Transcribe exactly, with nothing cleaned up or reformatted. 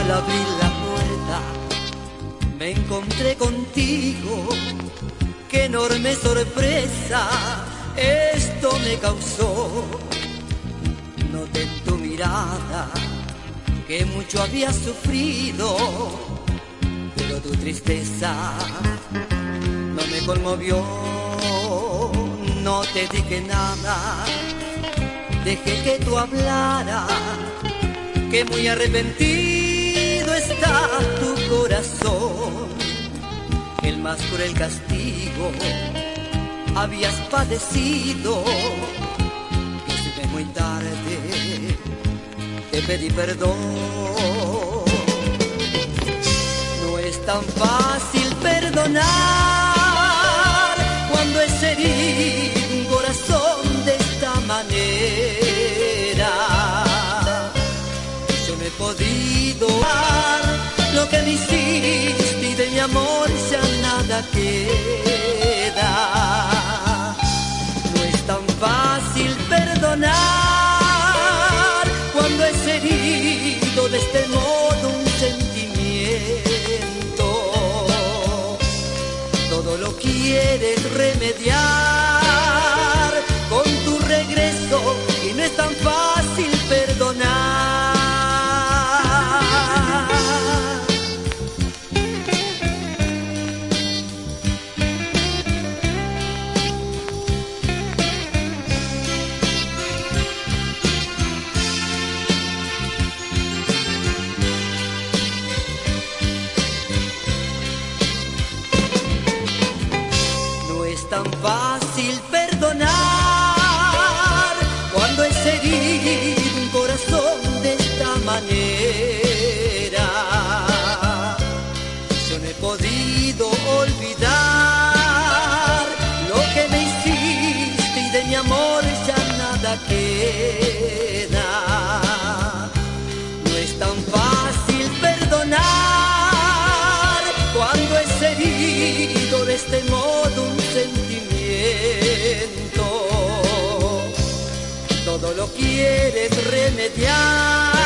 Al abrir la puerta me encontré contigo. Qué enorme sorpresa esto me causó. Noté en tu mirada que mucho había sufrido, pero tu tristeza no me conmovió. No te dije nada, dejé que tú hablaras, que muy arrepentido está tu corazón. El más cruel castigo habías padecido, y si ves muy tarde te pedí perdón. No es tan fácil perdonar cuando es herido un corazón de esta manera. Yo no he podido dar lo que me hiciste y de mi amor ya nada queda. No es tan fácil perdonar cuando es herido de este modo un sentimiento. Todo lo quieres remediar con tu regreso y no es tan fácil perdonar. Tan fácil perdonar cuando es herido un corazón de esta manera. Yo no he podido olvidar lo que me hiciste y de mi amor ya nada queda. No es tan fácil perdonar cuando es herido de este modo un sentimiento. Todo lo quieres remediar